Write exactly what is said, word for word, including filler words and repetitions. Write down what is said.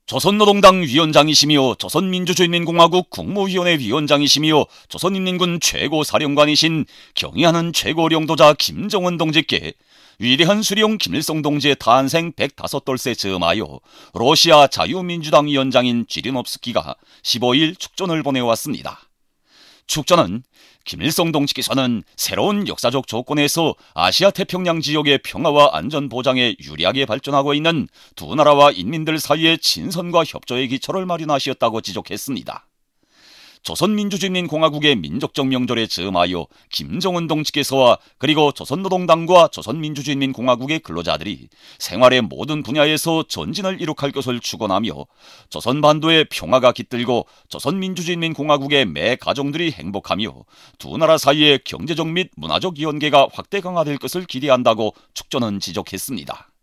조선노동당 위원장이시며 조선민주주의인민공화국 국무위원회 위원장이시며 조선인민군 최고사령관이신 경의하는 최고령도자 김정은 동지께 위대한 수령 김일성 동지의 탄생 백오 돌세 즈음하여 러시아 자유민주당 위원장인 지리노프스키가 십오 일 축전을 보내왔습니다. 축전은 김일성 동지께서는 새로운 역사적 조건에서 아시아 태평양 지역의 평화와 안전 보장에 유리하게 발전하고 있는 두 나라와 인민들 사이의 친선과 협조의 기초를 마련하셨다고 지적했습니다. 조선민주주의인민공화국의 민족적 명절에 즈음하여 김정은 동지께서와 그리고 조선노동당과 조선민주주의인민공화국의 근로자들이 생활의 모든 분야에서 전진을 이룩할 것을 축원하며 조선반도의 평화가 깃들고 조선민주주의인민공화국의 매 가정들이 행복하며 두 나라 사이의 경제적 및 문화적 연계가 확대 강화될 것을 기대한다고 축전은 지적했습니다.